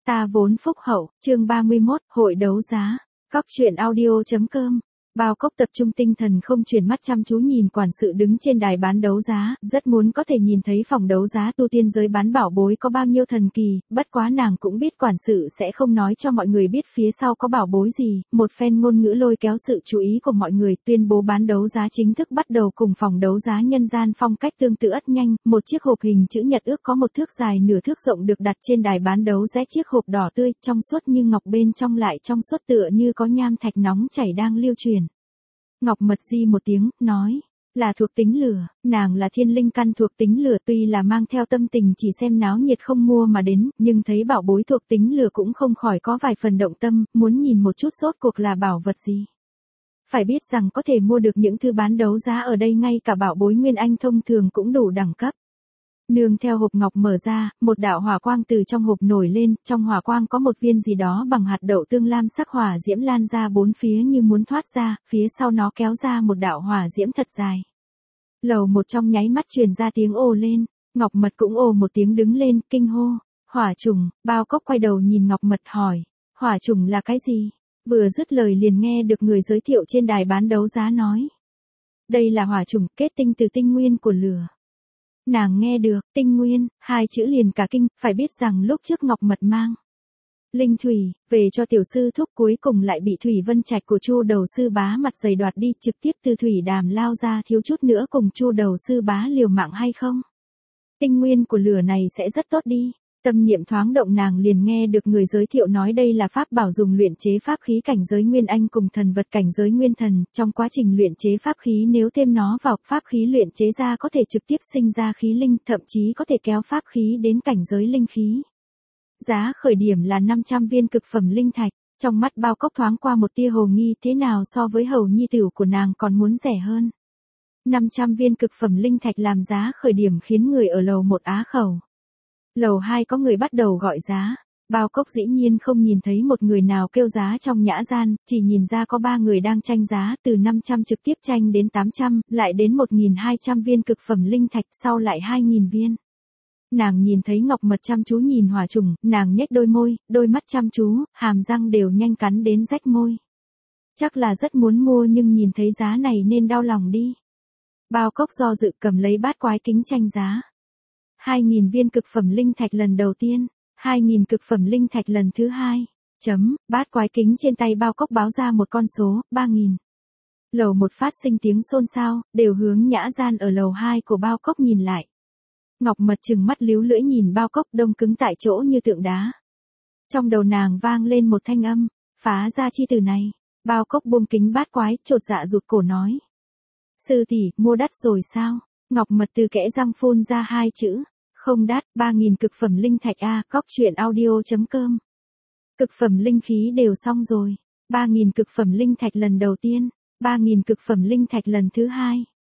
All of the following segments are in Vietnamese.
Ta vốn phúc hậu, chương 31, hội đấu giá. Góc truyện audio.com. Bao Cốc tập trung tinh thần không chuyển mắt chăm chú nhìn quản sự đứng trên đài bán đấu giá, rất muốn có thể nhìn thấy phòng đấu giá tu tiên giới bán bảo bối có bao nhiêu thần kỳ, bất quá nàng cũng biết quản sự sẽ không nói cho mọi người biết phía sau có bảo bối gì, một phen ngôn ngữ lôi kéo sự chú ý của mọi người, tuyên bố bán đấu giá chính thức bắt đầu cùng phòng đấu giá nhân gian phong cách tương tự ắt nhanh, một chiếc hộp hình chữ nhật ước có một thước dài nửa thước rộng được đặt trên đài bán đấu giá, chiếc hộp đỏ tươi, trong suốt như ngọc, bên trong lại trong suốt tựa như có nham thạch nóng chảy đang lưu truyền. Ngọc Mật di một tiếng, nói, là thuộc tính lửa, nàng là thiên linh căn thuộc tính lửa, tuy là mang theo tâm tình chỉ xem náo nhiệt không mua mà đến, nhưng thấy bảo bối thuộc tính lửa cũng không khỏi có vài phần động tâm, muốn nhìn một chút rốt cuộc là bảo vật gì. Phải biết rằng có thể mua được những thứ bán đấu giá ở đây ngay cả bảo bối nguyên anh thông thường cũng đủ đẳng cấp. Nương theo hộp ngọc mở ra, một đạo hỏa quang từ trong hộp nổi lên, trong hỏa quang có một viên gì đó bằng hạt đậu tương lam sắc hỏa diễm lan ra bốn phía như muốn thoát ra, phía sau nó kéo ra một đạo hỏa diễm thật dài. Lầu một trong nháy mắt truyền ra tiếng ồ lên, Ngọc Mật cũng ồ một tiếng đứng lên, kinh hô, hỏa trùng. Bao Cốc quay đầu nhìn Ngọc Mật hỏi, hỏa trùng là cái gì? Vừa dứt lời liền nghe được người giới thiệu trên đài bán đấu giá nói, đây là hỏa trùng kết tinh từ tinh nguyên của lửa. Nàng nghe được, tinh nguyên, hai chữ liền cả kinh, phải biết rằng lúc trước Ngọc Mật mang linh thủy về cho tiểu sư thúc, cuối cùng lại bị Thủy Vân Trạch của Chu Đầu Sư Bá mặt dày đoạt đi, trực tiếp từ thủy đàm lao ra, thiếu chút nữa cùng Chu Đầu Sư Bá liều mạng hay không? Tinh nguyên của lửa này sẽ rất tốt đi. Tâm niệm thoáng động, nàng liền nghe được người giới thiệu nói đây là pháp bảo dùng luyện chế pháp khí cảnh giới nguyên anh cùng thần vật cảnh giới nguyên thần, trong quá trình luyện chế pháp khí nếu thêm nó vào, pháp khí luyện chế ra có thể trực tiếp sinh ra khí linh, thậm chí có thể kéo pháp khí đến cảnh giới linh khí. Giá khởi điểm là 500 viên cực phẩm linh thạch, trong mắt Bao Cốc thoáng qua một tia hồ nghi, thế nào so với hầu nhi tử của nàng còn muốn rẻ hơn. 500 viên cực phẩm linh thạch làm giá khởi điểm khiến người ở lầu 1 á khẩu. Lầu 2 có người bắt đầu gọi giá, Bao Cốc dĩ nhiên không nhìn thấy một người nào kêu giá trong nhã gian, chỉ nhìn ra có 3 người đang tranh giá, từ 500 trực tiếp tranh đến 800, lại đến 1.200 viên cực phẩm linh thạch, sau lại 2.000 viên. Nàng nhìn thấy Ngọc Mật chăm chú nhìn hỏa trùng, nàng nhếch đôi môi, đôi mắt chăm chú, hàm răng đều nhanh cắn đến rách môi. Chắc là rất muốn mua nhưng nhìn thấy giá này nên đau lòng đi. Bao Cốc do dự cầm lấy bát quái kính tranh giá. 2.000 viên cực phẩm linh thạch lần đầu tiên, 2.000 cực phẩm linh thạch lần thứ hai. Bát quái kính trên tay Bao Cốc báo ra một con số, 3.000. Lầu 1 phát sinh tiếng xôn xao, đều hướng nhã gian ở lầu 2 của Bao Cốc nhìn lại. Ngọc Mật trừng mắt líu lưỡi nhìn Bao Cốc, đông cứng tại chỗ như tượng đá. Trong đầu nàng vang lên một thanh âm, phá ra chi từ này. Bao Cốc buông kính bát quái, chột dạ rụt cổ nói, sư tỷ, mua đắt rồi sao? Ngọc Mật từ kẽ răng phun ra hai chữ, không đắt. 3.000 cực phẩm linh thạch a. Góc truyện audio.com. Cực phẩm linh khí đều xong rồi. 3.000 cực phẩm linh thạch lần đầu tiên, 3.000 cực phẩm linh thạch lần thứ hai,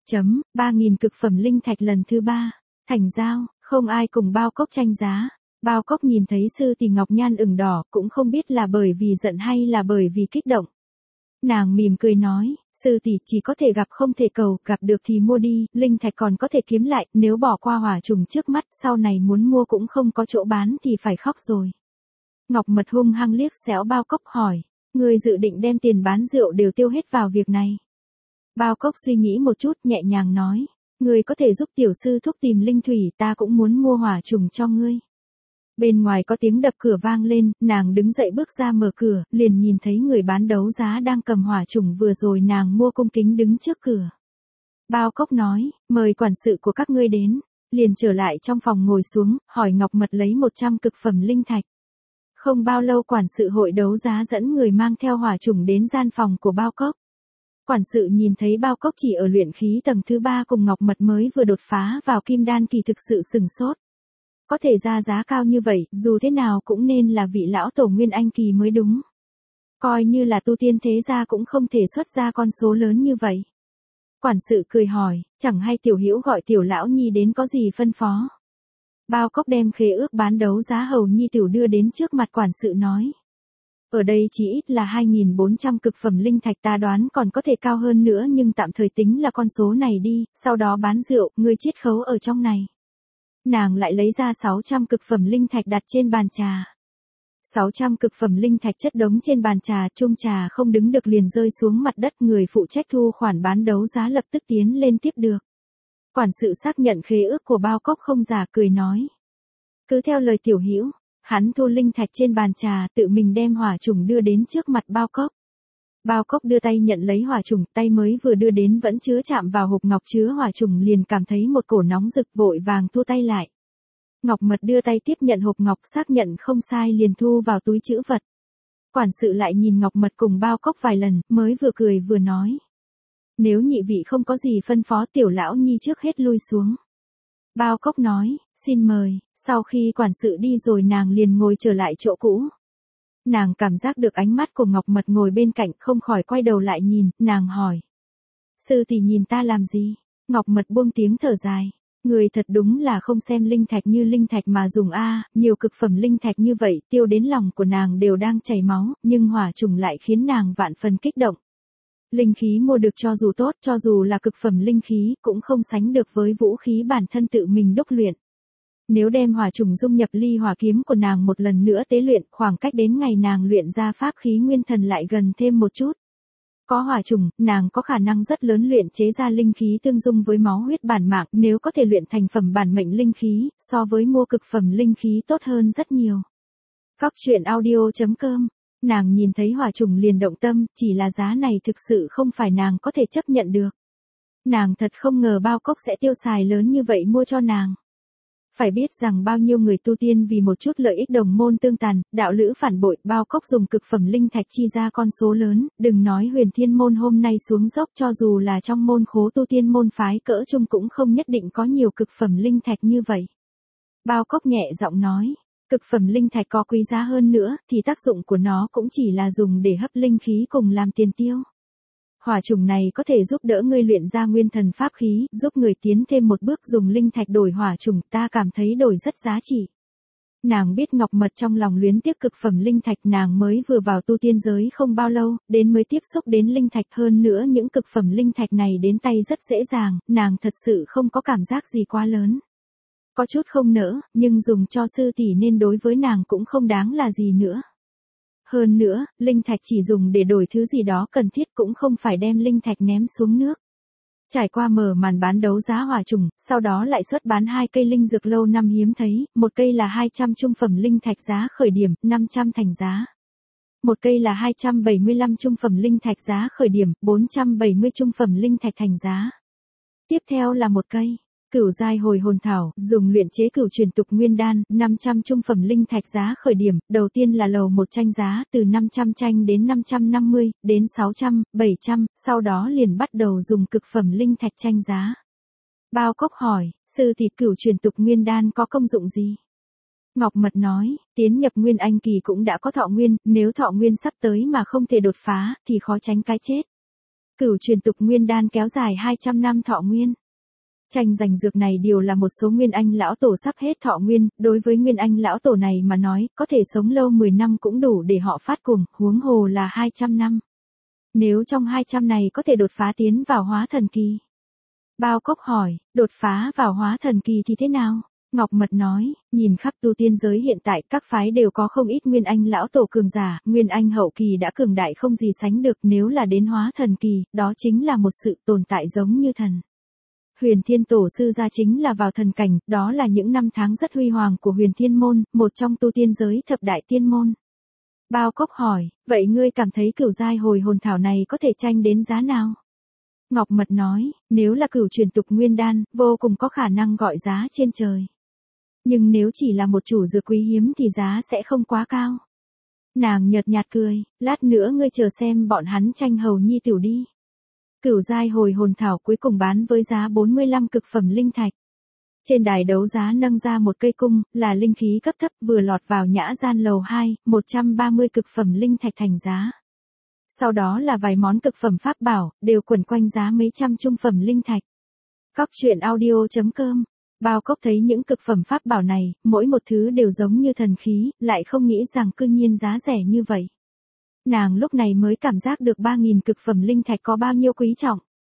3.000 cực phẩm linh thạch lần thứ ba. Thành giao, không ai cùng Bao Cốc tranh giá. Bao Cốc nhìn thấy sư tỷ Ngọc Nhan ửng đỏ, cũng không biết là bởi vì giận hay là bởi vì kích động. Nàng mỉm cười nói, sư tỷ chỉ có thể gặp không thể cầu, gặp được thì mua đi, linh thạch còn có thể kiếm lại, nếu bỏ qua hỏa trùng trước mắt, sau này muốn mua cũng không có chỗ bán thì phải khóc rồi. Ngọc Mật hung hăng liếc xéo Bao Cốc hỏi, ngươi dự định đem tiền bán rượu đều tiêu hết vào việc này? Bao Cốc suy nghĩ một chút, nhẹ nhàng nói, ngươi có thể giúp tiểu sư thúc tìm linh thủy, ta cũng muốn mua hỏa trùng cho ngươi. Bên ngoài có tiếng đập cửa vang lên, nàng đứng dậy bước ra mở cửa, liền nhìn thấy người bán đấu giá đang cầm hỏa trùng vừa rồi nàng mua cung kính đứng trước cửa. Bao Cốc nói, mời quản sự của các ngươi đến, liền trở lại trong phòng ngồi xuống, hỏi Ngọc Mật lấy 100 cực phẩm linh thạch. Không bao lâu quản sự hội đấu giá dẫn người mang theo hỏa trùng đến gian phòng của Bao Cốc. Quản sự nhìn thấy Bao Cốc chỉ ở luyện khí tầng thứ 3 cùng Ngọc Mật mới vừa đột phá vào kim đan kỳ thực sự sừng sốt. Có thể ra giá cao như vậy, dù thế nào cũng nên là vị lão tổ nguyên anh kỳ mới đúng. Coi như là tu tiên thế gia cũng không thể xuất ra con số lớn như vậy. Quản sự cười hỏi, chẳng hay tiểu hữu gọi tiểu lão nhi đến có gì phân phó? Bao Cốc đem khế ước bán đấu giá hầu nhi tiểu đưa đến trước mặt quản sự nói. Ở đây chỉ ít là 2.400 cực phẩm linh thạch, ta đoán còn có thể cao hơn nữa nhưng tạm thời tính là con số này đi, sau đó bán rượu, ngươi chiết khấu ở trong này. Nàng lại lấy ra 600 cực phẩm linh thạch đặt trên bàn trà. 600 cực phẩm linh thạch chất đống trên bàn trà, chung trà không đứng được liền rơi xuống mặt đất, người phụ trách thu khoản bán đấu giá lập tức tiến lên tiếp được. Quản sự xác nhận khế ước của Bao Cốc không giả, cười nói. Cứ theo lời tiểu hữu, hắn thu linh thạch trên bàn trà, tự mình đem hỏa trùng đưa đến trước mặt Bao Cốc. Bao Cốc đưa tay nhận lấy hỏa trùng, tay mới vừa đưa đến vẫn chưa chạm vào hộp ngọc chứa hỏa trùng liền cảm thấy một cổ nóng rực, vội vàng thu tay lại. Ngọc Mật đưa tay tiếp nhận hộp ngọc, xác nhận không sai liền thu vào túi trữ vật. Quản sự lại nhìn Ngọc Mật cùng Bao Cốc vài lần, mới vừa cười vừa nói. Nếu nhị vị không có gì phân phó, tiểu lão nhi trước hết lui xuống. Bao Cốc nói, xin mời. Sau khi quản sự đi rồi nàng liền ngồi trở lại chỗ cũ. Nàng cảm giác được ánh mắt của Ngọc Mật ngồi bên cạnh, không khỏi quay đầu lại nhìn, nàng hỏi. Sư tỷ nhìn ta làm gì? Ngọc Mật buông tiếng thở dài. Người thật đúng là không xem linh thạch như linh thạch mà dùng a, nhiều cực phẩm linh thạch như vậy, tiêu đến lòng của nàng đều đang chảy máu, nhưng hỏa trùng lại khiến nàng vạn phần kích động. Linh khí mua được cho dù tốt, cho dù là cực phẩm linh khí, cũng không sánh được với vũ khí bản thân tự mình đúc luyện. Nếu đem hỏa trùng dung nhập ly hỏa kiếm của nàng một lần nữa tế luyện, khoảng cách đến ngày nàng luyện ra pháp khí nguyên thần lại gần thêm một chút. Có hỏa trùng, nàng có khả năng rất lớn luyện chế ra linh khí tương dung với máu huyết bản mạng, nếu có thể luyện thành phẩm bản mệnh linh khí, so với mua cực phẩm linh khí tốt hơn rất nhiều. Góc truyện audio.com. Nàng nhìn thấy hỏa trùng liền động tâm, chỉ là giá này thực sự không phải nàng có thể chấp nhận được. Nàng thật không ngờ Bao Cốc sẽ tiêu xài lớn như vậy mua cho nàng. Phải biết rằng bao nhiêu người tu tiên vì một chút lợi ích đồng môn tương tàn, đạo lữ phản bội, Bao Cốc dùng cực phẩm linh thạch chi ra con số lớn, đừng nói Huyền Thiên môn hôm nay xuống dốc, cho dù là trong môn khố tu tiên môn phái cỡ trung cũng không nhất định có nhiều cực phẩm linh thạch như vậy. Bao Cốc nhẹ giọng nói, cực phẩm linh thạch có quý giá hơn nữa, thì tác dụng của nó cũng chỉ là dùng để hấp linh khí cùng làm tiền tiêu. Hỏa trùng này có thể giúp đỡ ngươi luyện ra nguyên thần pháp khí, giúp người tiến thêm một bước, dùng linh thạch đổi hỏa trùng, ta cảm thấy đổi rất giá trị. Nàng biết Ngọc Mật trong lòng luyến tiếc cực phẩm linh thạch, nàng mới vừa vào tu tiên giới không bao lâu, đến mới tiếp xúc đến linh thạch, hơn nữa những cực phẩm linh thạch này đến tay rất dễ dàng, nàng thật sự không có cảm giác gì quá lớn. Có chút không nỡ, nhưng dùng cho sư tỷ nên đối với nàng cũng không đáng là gì nữa. Hơn nữa, linh thạch chỉ dùng để đổi thứ gì đó cần thiết, cũng không phải đem linh thạch ném xuống nước. Trải qua mở màn bán đấu giá hỏa trùng, sau đó lại xuất bán 2 cây linh dược lâu năm hiếm thấy, một cây là 200 trung phẩm linh thạch giá khởi điểm, 500 thành giá. Một cây là 275 trung phẩm linh thạch giá khởi điểm, 470 trung phẩm linh thạch thành giá. Tiếp theo là một cây Cửu giai hồi hồn thảo, dùng luyện chế cửu truyền tục nguyên đan, 500 trung phẩm linh thạch giá khởi điểm, đầu tiên là lầu một tranh giá, từ 500 tranh đến 550, đến 600, 700, sau đó liền bắt đầu dùng cực phẩm linh thạch tranh giá. Bao Cốc hỏi, sư tỷ, cửu truyền tục nguyên đan có công dụng gì? Ngọc Mật nói, tiến nhập nguyên anh kỳ cũng đã có thọ nguyên, nếu thọ nguyên sắp tới mà không thể đột phá, thì khó tránh cái chết. Cửu truyền tục nguyên đan kéo dài 200 năm thọ nguyên. Tranh giành dược này đều là một số nguyên anh lão tổ sắp hết thọ nguyên, đối với nguyên anh lão tổ này mà nói, có thể sống lâu 10 năm cũng đủ để họ phát cuồng, huống hồ là 200 năm. Nếu trong 200 này có thể đột phá tiến vào hóa thần kỳ. Bao Cốc hỏi, đột phá vào hóa thần kỳ thì thế nào? Ngọc Mật nói, nhìn khắp tu tiên giới hiện tại, các phái đều có không ít nguyên anh lão tổ cường giả, nguyên anh hậu kỳ đã cường đại không gì sánh được, nếu là đến hóa thần kỳ, đó chính là một sự tồn tại giống như thần. Huyền Thiên Tổ sư gia chính là vào thần cảnh, đó là những năm tháng rất huy hoàng của Huyền Thiên môn, một trong tu tiên giới thập đại tiên môn. Bao Cốc hỏi, vậy ngươi cảm thấy cửu giai hồi hồn thảo này có thể tranh đến giá nào? Ngọc Mật nói, nếu là cửu truyền tục nguyên đan, vô cùng có khả năng gọi giá trên trời. Nhưng nếu chỉ là một chủ dược quý hiếm thì giá sẽ không quá cao. Nàng nhợt nhạt cười, lát nữa ngươi chờ xem bọn hắn tranh hầu nhi tiểu đi. Cửu giai hồi hồn thảo cuối cùng bán với giá 45 cực phẩm linh thạch. Trên đài đấu giá nâng ra một cây cung, là linh khí cấp thấp, vừa lọt vào nhã gian lầu 2, 130 cực phẩm linh thạch thành giá. Sau đó là vài món cực phẩm pháp bảo, đều quẩn quanh giá mấy trăm trung phẩm linh thạch. Góc truyện audio.com. Bao Cốc thấy những cực phẩm pháp bảo này, mỗi một thứ đều giống như thần khí, lại không nghĩ rằng cư nhiên giá rẻ như vậy. Nàng lúc này mới cảm giác được 3.000 cực phẩm linh thạch có bao nhiêu quý trọng.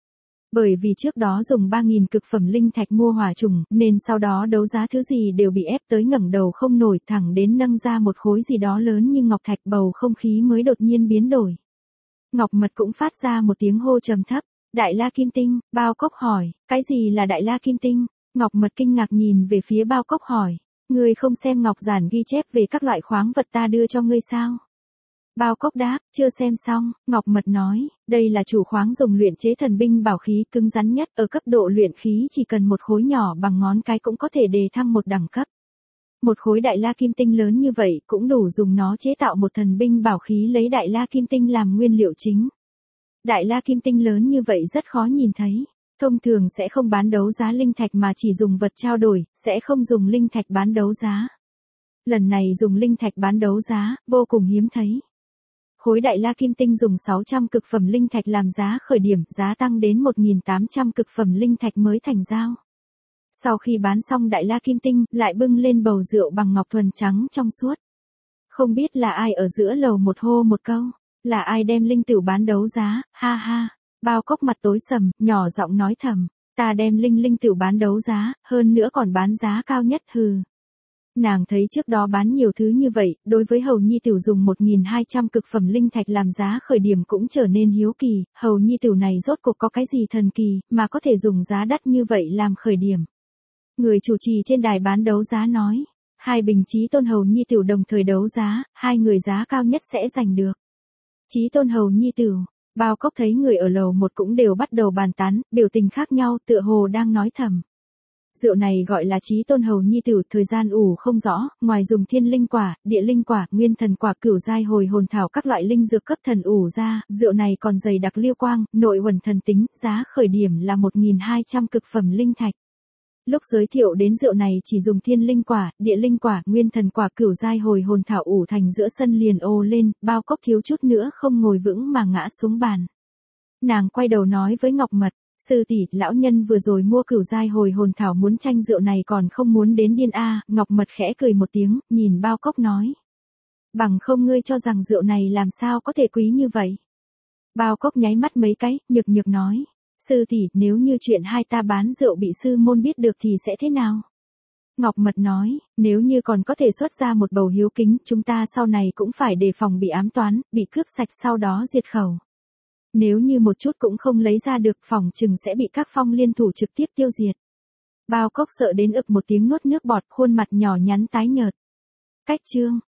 Bởi vì trước đó dùng 3.000 cực phẩm linh thạch mua hỏa trùng, nên sau đó đấu giá thứ gì đều bị ép tới ngẩng đầu không nổi, thẳng đến nâng ra một khối gì đó lớn như ngọc thạch, bầu không khí mới đột nhiên biến đổi. Ngọc Mật cũng phát ra một tiếng hô trầm thấp. Đại La Kim Tinh, Bao Cốc hỏi, cái gì là Đại La Kim Tinh? Ngọc Mật kinh ngạc nhìn về phía Bao Cốc hỏi, ngươi không xem ngọc giản ghi chép về các loại khoáng vật ta đưa cho ngươi sao? Bao Cốc đáp, chưa xem xong. Ngọc Mật nói, đây là chủ khoáng dùng luyện chế thần binh bảo khí cứng rắn nhất, ở cấp độ luyện khí chỉ cần một khối nhỏ bằng ngón cái cũng có thể đề thăng một đẳng cấp. Một khối Đại La Kim Tinh lớn như vậy cũng đủ dùng nó chế tạo một thần binh bảo khí lấy Đại La Kim Tinh làm nguyên liệu chính. Đại La Kim Tinh lớn như vậy rất khó nhìn thấy. Thông thường sẽ không bán đấu giá linh thạch mà chỉ dùng vật trao đổi, sẽ không dùng linh thạch bán đấu giá. Lần này dùng linh thạch bán đấu giá, vô cùng hiếm thấy. Khối Đại La Kim Tinh dùng 600 cực phẩm linh thạch làm giá khởi điểm, giá tăng đến 1.800 cực phẩm linh thạch mới thành giao. Sau khi bán xong Đại La Kim Tinh, lại bưng lên bầu rượu bằng ngọc thuần trắng trong suốt. Không biết là ai ở giữa lầu một hô một câu, là ai đem linh tửu bán đấu giá, ha ha. Bao Cốc mặt tối sầm, nhỏ giọng nói thầm, ta đem linh tửu bán đấu giá, hơn nữa còn bán giá cao nhất hừ. Nàng thấy trước đó bán nhiều thứ như vậy, đối với Hầu Nhi Tửu dùng 1.200 cực phẩm linh thạch làm giá khởi điểm cũng trở nên hiếu kỳ, Hầu Nhi Tửu này rốt cuộc có cái gì thần kỳ, mà có thể dùng giá đắt như vậy làm khởi điểm. Người chủ trì trên đài bán đấu giá nói, hai bình Chí Tôn Hầu Nhi Tửu đồng thời đấu giá, hai người giá cao nhất sẽ giành được. Chí Tôn Hầu Nhi Tửu. Bao Cốc thấy người ở lầu một cũng đều bắt đầu bàn tán, biểu tình khác nhau, tựa hồ đang nói thầm. Rượu này gọi là Chí Tôn Hầu Nhi Tửu, thời gian ủ không rõ, ngoài dùng thiên linh quả, địa linh quả, nguyên thần quả, cửu giai hồi hồn thảo các loại linh dược cấp thần ủ ra, rượu này còn dày đặc liêu quang, nội uẩn thần tính, giá khởi điểm là 1.200 cực phẩm linh thạch. Lúc giới thiệu đến rượu này chỉ dùng thiên linh quả, địa linh quả, nguyên thần quả, cửu giai hồi hồn thảo ủ thành, giữa sân liền ồ lên, Bao Cốc thiếu chút nữa không ngồi vững mà ngã xuống bàn. Nàng quay đầu nói với Ngọc Mật, sư tỷ, lão nhân vừa rồi mua cửu giai hồi hồn thảo muốn tranh rượu này còn không muốn đến điên a. Ngọc Mật khẽ cười một tiếng, nhìn Bao Cốc nói, bằng không ngươi cho rằng rượu này làm sao có thể quý như vậy? Bao Cốc nháy mắt mấy cái, nhược nhược nói, sư tỷ, nếu như chuyện hai ta bán rượu bị sư môn biết được thì sẽ thế nào? Ngọc Mật nói, nếu như còn có thể xuất ra một bầu hiếu kính, chúng ta sau này cũng phải đề phòng bị ám toán, bị cướp sạch sau đó diệt khẩu. Nếu như một chút cũng không lấy ra được, phòng chừng sẽ bị các phong liên thủ trực tiếp tiêu diệt. Bao Cốc sợ đến ực một tiếng nuốt nước bọt, khuôn mặt nhỏ nhắn tái nhợt. Cách chương